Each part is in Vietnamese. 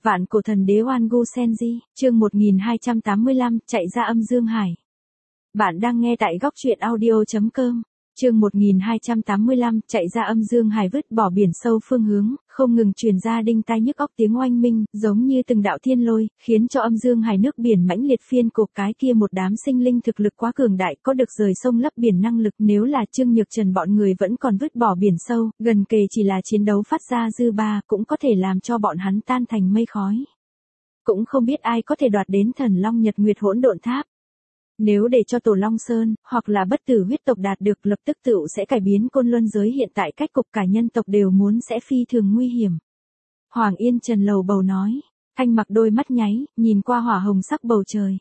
Vạn cổ thần đế Oan Gu Senji, chương 1285, chạy ra âm dương hải. Bạn đang nghe tại góc truyện audio.com. Chương 1285, chạy ra âm dương hải, vứt bỏ biển sâu phương hướng, không ngừng truyền ra đinh tai nhức óc tiếng oanh minh, giống như từng đạo thiên lôi, khiến cho âm dương hải nước biển mãnh liệt phiên cục. Cái kia một đám sinh linh thực lực quá cường đại, có được rời sông lấp biển năng lực. Nếu là Trương Nhược Trần bọn người vẫn còn vứt bỏ biển sâu, gần kề chỉ là chiến đấu phát ra dư ba, cũng có thể làm cho bọn hắn tan thành mây khói. Cũng không biết ai có thể đoạt đến Thần Long Nhật Nguyệt Hỗn Độn Tháp. Nếu để cho Tổ Long Sơn, hoặc là bất tử huyết tộc đạt được, lập tức tựu sẽ cải biến côn luân giới hiện tại cách cục, cả nhân tộc đều muốn sẽ phi thường nguy hiểm. Hoàng Yên Trần lầu bầu nói, Thanh Mặc đôi mắt nháy, nhìn qua hỏa hồng sắc bầu trời.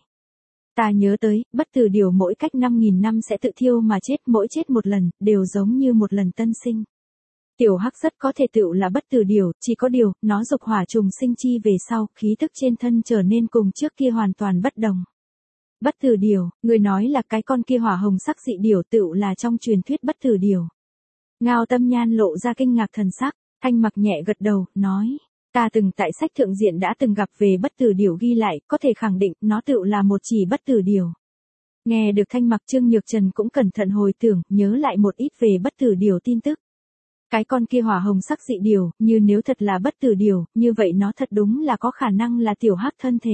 Ta nhớ tới, bất tử điểu mỗi cách 5.000 năm sẽ tự thiêu mà chết, mỗi chết một lần, đều giống như một lần tân sinh. Tiểu Hắc rất có thể tựu là bất tử điểu, chỉ có điều, nó dục hỏa trùng sinh chi về sau, khí tức trên thân trở nên cùng trước kia hoàn toàn bất đồng. Bất tử điểu, người nói là cái con kia hỏa hồng sắc dị điểu tựu là trong truyền thuyết bất tử điểu. Ngao Tâm Nhan lộ ra kinh ngạc thần sắc, Thanh Mặc nhẹ gật đầu, nói, ta từng tại sách thượng diện đã từng gặp về bất tử điểu ghi lại, có thể khẳng định nó tựu là một chỉ bất tử điểu. Nghe được Thanh Mặc, Trương Nhược Trần cũng cẩn thận hồi tưởng, nhớ lại một ít về bất tử điểu tin tức. Cái con kia hỏa hồng sắc dị điểu, như nếu thật là bất tử điểu, như vậy nó thật đúng là có khả năng là Tiểu Hắc thân thể.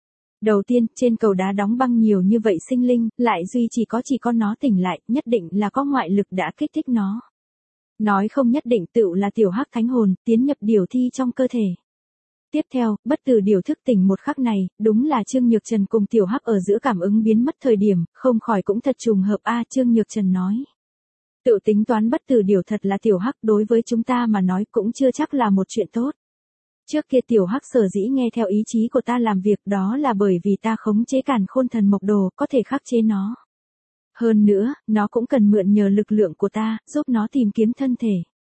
Đầu tiên, trên cầu đá đóng băng nhiều như vậy sinh linh, lại duy chỉ có nó tỉnh lại, nhất định là có ngoại lực đã kích thích nó. Nói không nhất định tựu là Tiểu Hắc thánh hồn, tiến nhập điểu thi trong cơ thể. Tiếp theo, bất tử điểu thức tỉnh một khắc này, đúng là Trương Nhược Trần cùng Tiểu Hắc ở giữa cảm ứng biến mất thời điểm, không khỏi cũng thật trùng hợp a. Trương Nhược Trần nói. Tự tính toán bất tử điểu thật là Tiểu Hắc, đối với chúng ta mà nói cũng chưa chắc là một chuyện tốt. Trước kia Tiểu Hắc sở dĩ nghe theo ý chí của ta làm việc, đó là bởi vì ta khống chế Càn Khôn Thần Mộc Đồ, có thể khắc chế nó. Hơn nữa, nó cũng cần mượn nhờ lực lượng của ta, giúp nó tìm kiếm thân thể.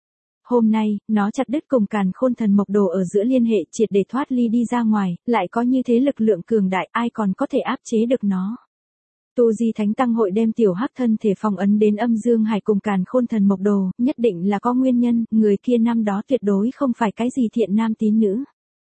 Hôm nay, nó chặt đứt cùng Càn Khôn Thần Mộc Đồ ở giữa liên hệ, triệt để thoát ly đi ra ngoài, lại có như thế lực lượng cường đại, ai còn có thể áp chế được nó. Tu Di Thánh Tăng hội đem Tiểu Hắc thân thể phong ấn đến âm dương hải cùng Càn Khôn Thần Mộc Đồ, nhất định là có nguyên nhân, người kia năm đó tuyệt đối không phải cái gì thiện nam tín nữ.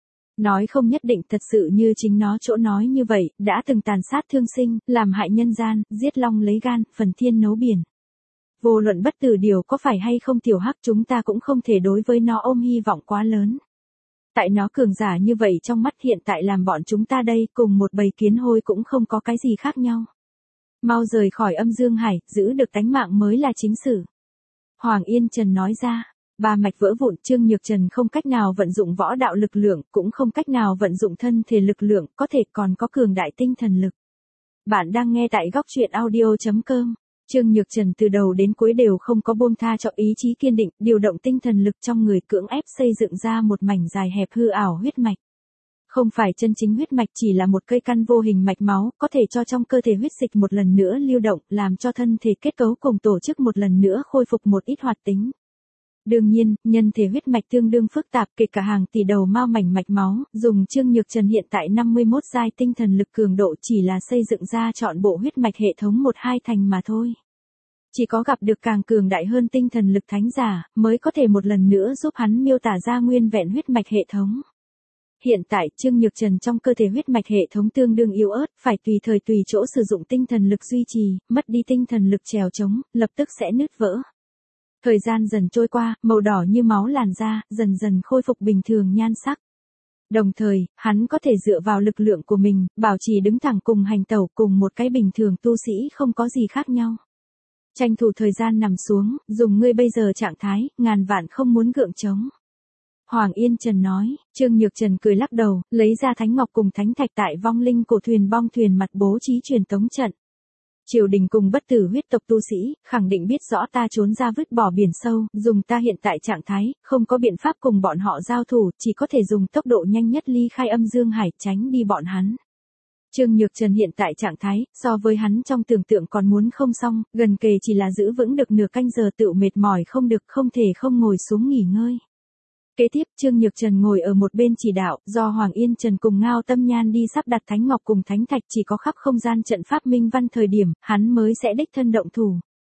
Nói không nhất định thật sự như chính nó chỗ nói như vậy, đã từng tàn sát thương sinh, làm hại nhân gian, giết long lấy gan, phần thiên nấu biển. Vô luận bất tử điểu có phải hay không Tiểu Hắc, chúng ta cũng không thể đối với nó ôm hy vọng quá lớn. Tại nó cường giả như vậy trong mắt hiện tại làm bọn chúng ta đây cùng một bầy kiến hôi cũng không có cái gì khác nhau. Mau rời khỏi âm dương hải, giữ được tánh mạng mới là chính sự. Hoàng Yên Trần nói ra, ba mạch vỡ vụn, Trương Nhược Trần không cách nào vận dụng võ đạo lực lượng, cũng không cách nào vận dụng thân thể lực lượng, có thể còn có cường đại tinh thần lực. Bạn đang nghe tại góc truyện audio.com. Trương Nhược Trần từ đầu đến cuối đều không có buông tha cho ý chí kiên định, điều động tinh thần lực trong người, cưỡng ép xây dựng ra một mảnh dài hẹp hư ảo huyết mạch. Không phải chân chính huyết mạch, chỉ là một cây căn vô hình mạch máu, có thể cho trong cơ thể huyết dịch một lần nữa lưu động, làm cho thân thể kết cấu cùng tổ chức một lần nữa khôi phục một ít hoạt tính. Đương nhiên, nhân thể huyết mạch tương đương phức tạp, kể cả hàng tỷ đầu mao mảnh mạch máu, dùng Trương Nhược Trần hiện tại 51 giai tinh thần lực cường độ chỉ là xây dựng ra trọn bộ huyết mạch hệ thống 1-2 thành mà thôi. Chỉ có gặp được càng cường đại hơn tinh thần lực thánh giả, mới có thể một lần nữa giúp hắn miêu tả ra nguyên vẹn huyết mạch hệ thống. Hiện tại, Trương Nhược Trần trong cơ thể huyết mạch hệ thống tương đương yếu ớt, phải tùy thời tùy chỗ sử dụng tinh thần lực duy trì, mất đi tinh thần lực trèo chống, lập tức sẽ nứt vỡ. Thời gian dần trôi qua, màu đỏ như máu làn da, dần dần khôi phục bình thường nhan sắc. Đồng thời, hắn có thể dựa vào lực lượng của mình, bảo trì đứng thẳng cùng hành tẩu cùng một cái bình thường tu sĩ không có gì khác nhau. Tranh thủ thời gian nằm xuống, dùng ngươi bây giờ trạng thái, ngàn vạn không muốn gượng chống. Hoàng Yên Trần nói, Trương Nhược Trần cười lắc đầu, lấy ra thánh ngọc cùng thánh thạch tại vong linh cổ thuyền bong thuyền mặt bố trí truyền tống trận. Triều đình cùng bất tử huyết tộc tu sĩ, khẳng định biết rõ ta trốn ra vứt bỏ biển sâu, dùng ta hiện tại trạng thái, không có biện pháp cùng bọn họ giao thủ, chỉ có thể dùng tốc độ nhanh nhất ly khai âm dương hải, tránh đi bọn hắn. Trương Nhược Trần hiện tại trạng thái, so với hắn trong tưởng tượng còn muốn không xong, gần kề chỉ là giữ vững được nửa canh giờ tựu mệt mỏi không được, không thể không ngồi xuống nghỉ ngơi. Kế tiếp, Trương Nhược Trần ngồi ở một bên chỉ đạo, do Hoàng Yên Trần cùng Ngao Tâm Nhan đi sắp đặt thánh ngọc cùng thánh thạch, chỉ có khắp không gian trận pháp minh văn thời điểm, hắn mới sẽ đích thân động thủ.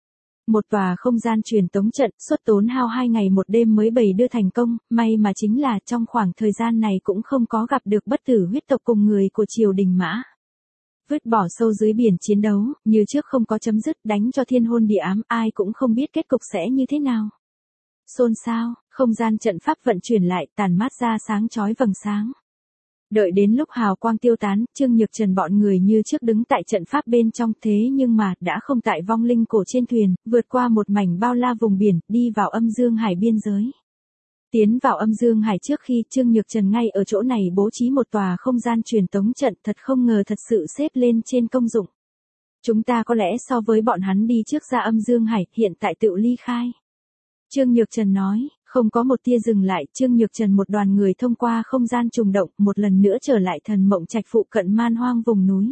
Một tòa không gian truyền tống trận, suốt tốn hao 2 ngày 1 đêm mới bày đưa thành công, may mà chính là trong khoảng thời gian này cũng không có gặp được bất tử huyết tộc cùng người của triều đình Mã. Vứt bỏ sâu dưới biển chiến đấu, như trước không có chấm dứt, đánh cho thiên hôn địa ám, ai cũng không biết kết cục sẽ như thế nào. Xôn xao, không gian trận pháp vận chuyển lại, tàn mát ra sáng chói vầng sáng. Đợi đến lúc hào quang tiêu tán, Trương Nhược Trần bọn người như trước đứng tại trận pháp bên trong, thế nhưng mà đã không tại vong linh cổ trên thuyền, vượt qua một mảnh bao la vùng biển, đi vào âm dương hải biên giới. Tiến vào âm dương hải trước khi Trương Nhược Trần ngay ở chỗ này bố trí một tòa không gian truyền tống trận, thật không ngờ thật sự xếp lên trên công dụng. Chúng ta có lẽ so với bọn hắn đi trước ra âm dương hải, hiện tại tự ly khai. Trương Nhược Trần nói, không có một tia dừng lại, Trương Nhược Trần một đoàn người thông qua không gian trùng động, một lần nữa trở lại Thần Mộng Trạch phụ cận man hoang vùng núi.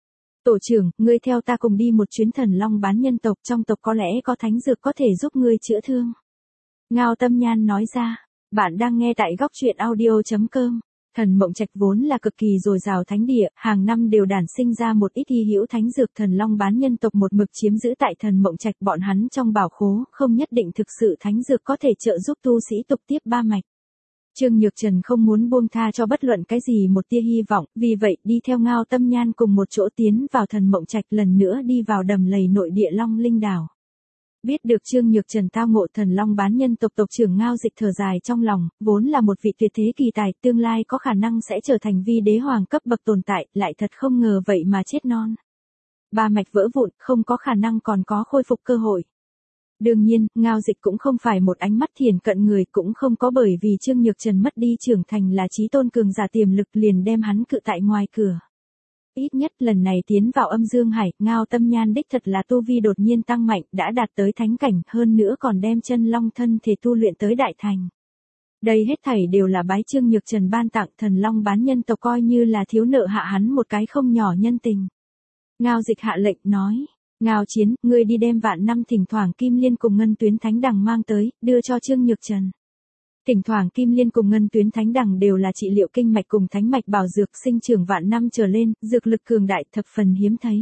Tổ trưởng, ngươi theo ta cùng đi một chuyến Thần Long bán nhân tộc, trong tộc có lẽ có thánh dược có thể giúp ngươi chữa thương. Ngao Tâm Nhan nói ra, bạn đang nghe tại góc truyện audio.com. Thần Mộng Trạch vốn là cực kỳ dồi dào thánh địa, hàng năm đều đản sinh ra một ít hy hữu thánh dược, Thần Long bán nhân tộc một mực chiếm giữ tại Thần Mộng Trạch bọn hắn trong bảo khố, không nhất định thực sự thánh dược có thể trợ giúp tu sĩ tục tiếp ba mạch. Trương Nhược Trần không muốn buông tha cho bất luận cái gì một tia hy vọng, vì vậy đi theo Ngao Tâm Nhan cùng một chỗ tiến vào Thần Mộng Trạch, lần nữa đi vào đầm lầy nội địa Long Linh Đảo. Biết được Trương Nhược Trần tao ngộ Thần Long bán nhân tộc, tộc trưởng Ngao Dịch thở dài trong lòng, vốn là một vị tuyệt thế kỳ tài, tương lai có khả năng sẽ trở thành vi đế hoàng cấp bậc tồn tại, lại thật không ngờ vậy mà chết non. Ba mạch vỡ vụn, không có khả năng còn có khôi phục cơ hội. Đương nhiên, Ngao Dịch cũng không phải một ánh mắt thiển cận người, cũng không có bởi vì Trương Nhược Trần mất đi trưởng thành là chí tôn cường giả tiềm lực liền đem hắn cự tại ngoài cửa. Ít nhất lần này tiến vào âm dương hải, Ngao Tâm Nhan đích thật là tu vi đột nhiên tăng mạnh, đã đạt tới thánh cảnh, hơn nữa còn đem chân long thân thể tu luyện tới đại thành. Đây hết thảy đều là bái Trương Nhược Trần ban tặng, Thần Long bán nhân tộc coi như là thiếu nợ hạ hắn một cái không nhỏ nhân tình. Ngao Dịch hạ lệnh nói, Ngao Chiến, ngươi đi đem vạn năm thỉnh thoảng kim liên cùng ngân tuyến thánh đằng mang tới, đưa cho Trương Nhược Trần. Thỉnh thoảng kim liên cùng ngân tuyến thánh đằng đều là trị liệu kinh mạch cùng thánh mạch bảo dược, sinh trưởng vạn năm trở lên, dược lực cường đại, thập phần hiếm thấy.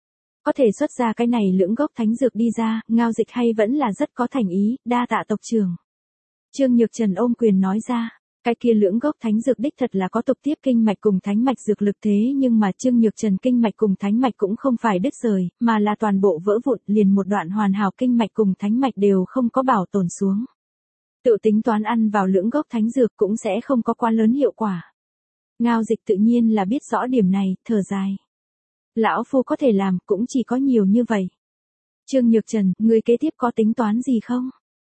Có thể xuất ra cái này lưỡng gốc thánh dược đi ra, Ngao Dịch hay vẫn là rất có thành ý, đa tạ tộc trưởng. Trương Nhược Trần ôm quyền nói ra, cái kia lưỡng gốc thánh dược đích thật là có tục tiếp kinh mạch cùng thánh mạch dược lực, thế nhưng mà Trương Nhược Trần kinh mạch cùng thánh mạch cũng không phải đứt rời, mà là toàn bộ vỡ vụn, liền một đoạn hoàn hảo kinh mạch cùng thánh mạch đều không có bảo tồn xuống. Tự tính toán ăn vào lưỡng gốc thánh dược cũng sẽ không có quá lớn hiệu quả. Ngao Dịch tự nhiên là biết rõ điểm này, thở dài. Lão phu có thể làm cũng chỉ có nhiều như vậy. Trương Nhược Trần, người kế tiếp có tính toán gì không?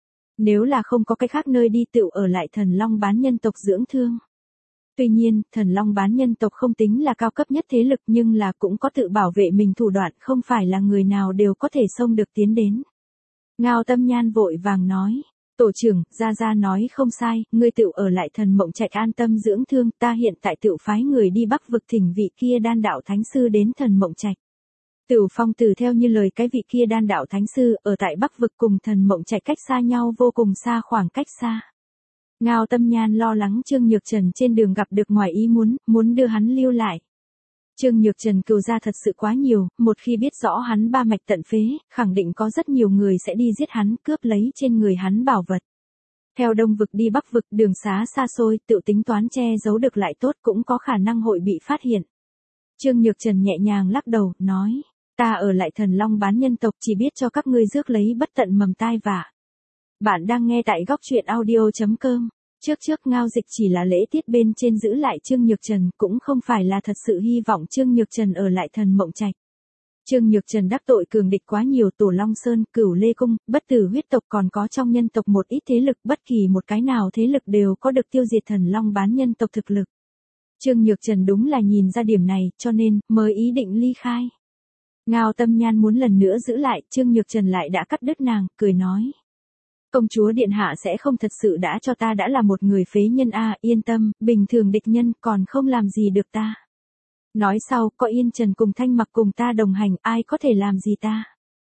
Nếu là không có cái khác nơi đi, tựu ở lại Thần Long bán nhân tộc dưỡng thương. Tuy nhiên, Thần Long bán nhân tộc không tính là cao cấp nhất thế lực, nhưng là cũng có tự bảo vệ mình thủ đoạn, không phải là người nào đều có thể xông được tiến đến. Ngao Tâm Nhan vội vàng nói, tổ trưởng, Gia Gia nói không sai, ngươi tựu ở lại Thần Mộng Trạch an tâm dưỡng thương, ta hiện tại tựu phái người đi Bắc vực thỉnh vị kia đan đạo thánh sư đến Thần Mộng Trạch. Tửu Phong Tử theo như lời cái vị kia đan đạo thánh sư, ở tại Bắc vực cùng Thần Mộng Trạch cách xa nhau vô cùng xa, khoảng cách xa. Ngao Tâm Nhan lo lắng Trương Nhược Trần trên đường gặp được ngoài ý muốn đưa hắn lưu lại. Trương Nhược Trần cừu gia thật sự quá nhiều, một khi biết rõ hắn ba mạch tận phế, khẳng định có rất nhiều người sẽ đi giết hắn, cướp lấy trên người hắn bảo vật. Theo Đông vực đi Bắc vực, đường xá xa xôi, tự tính toán che giấu được lại tốt, cũng có khả năng hội bị phát hiện. Trương Nhược Trần nhẹ nhàng lắc đầu, nói, ta ở lại Thần Long bán nhân tộc chỉ biết cho các ngươi rước lấy bất tận mầm tai vạ. Bạn đang nghe tại góc truyện audio.com. Trước Ngao Dịch chỉ là lễ tiết bên trên giữ lại Trương Nhược Trần, cũng không phải là thật sự hy vọng Trương Nhược Trần ở lại Thần Mộng Trạch. Trương Nhược Trần đắc tội cường địch quá nhiều, Tổ Long Sơn, Cửu Lê Cung, bất tử huyết tộc, còn có trong nhân tộc một ít thế lực, bất kỳ một cái nào thế lực đều có được tiêu diệt Thần Long bán nhân tộc thực lực. Trương Nhược Trần đúng là nhìn ra điểm này, cho nên mới ý định ly khai. Ngao Tâm Nhan muốn lần nữa giữ lại, Trương Nhược Trần lại đã cắt đứt nàng, cười nói, công chúa điện hạ sẽ không thật sự đã cho ta đã là một người phế nhân a, yên tâm, bình thường địch nhân còn không làm gì được ta. Nói sau, có Yên Trần cùng Thanh Mặc cùng ta đồng hành, ai có thể làm gì ta.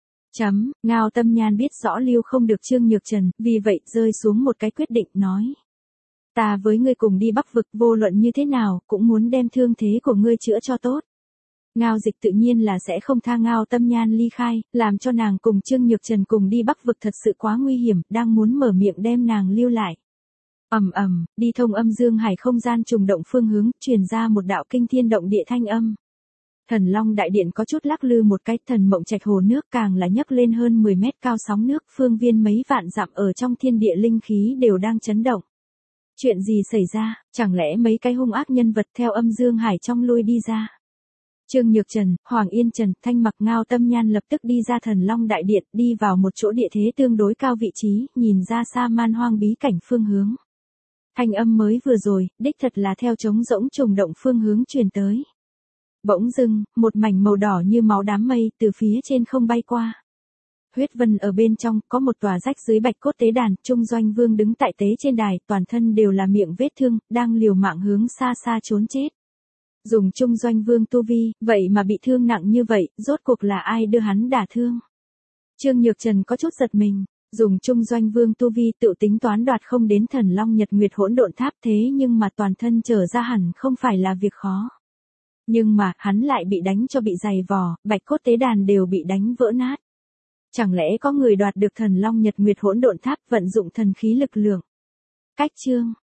Ngao Tâm Nhan biết rõ lưu không được Trương Nhược Trần, vì vậy rơi xuống một cái quyết định, nói, ta với ngươi cùng đi Bắc vực, vô luận như thế nào, cũng muốn đem thương thế của ngươi chữa cho tốt. Ngao Dịch tự nhiên là sẽ không tha Ngao Tâm Nhan ly khai, làm cho nàng cùng Trương Nhược Trần cùng đi Bắc vực thật sự quá nguy hiểm, đang muốn mở miệng đem nàng lưu lại. Ầm ầm, đi thông âm dương hải không gian trùng động phương hướng, truyền ra một đạo kinh thiên động địa thanh âm. Thần Long đại điện có chút lắc lư một cái, Thần Mộng Trạch hồ nước càng là nhấc lên hơn 10 mét cao sóng nước, phương viên mấy vạn dặm ở trong thiên địa linh khí đều đang chấn động. Chuyện gì xảy ra, chẳng lẽ mấy cái hung ác nhân vật theo âm dương hải trong lui đi ra? Trương Nhược Trần, Hoàng Yên Trần, Thanh Mặc Ngao Tâm Nhan lập tức đi ra Thần Long đại điện, đi vào một chỗ địa thế tương đối cao vị trí, nhìn ra xa man hoang bí cảnh phương hướng. Thanh âm mới vừa rồi, đích thật là theo trống rỗng trùng động phương hướng truyền tới. Bỗng dưng, một mảnh màu đỏ như máu đám mây từ phía trên không bay qua. Huyết vân ở bên trong, có một tòa rách dưới bạch cốt tế đàn, Trung Doanh Vương đứng tại tế trên đài, toàn thân đều là miệng vết thương, đang liều mạng hướng xa xa trốn chết. Dùng Trung Doanh Vương tu vi, vậy mà bị thương nặng như vậy, rốt cuộc là ai đưa hắn đả thương? Trương Nhược Trần có chút giật mình, dùng Trung Doanh Vương tu vi tự tính toán đoạt không đến Thần Long Nhật Nguyệt Hỗn Độn Tháp, thế nhưng mà toàn thân trở ra hẳn không phải là việc khó. Nhưng mà, hắn lại bị đánh cho bị dày vò, bạch cốt tế đàn đều bị đánh vỡ nát. Chẳng lẽ có người đoạt được Thần Long Nhật Nguyệt Hỗn Độn Tháp, vận dụng thần khí lực lượng? Cách chương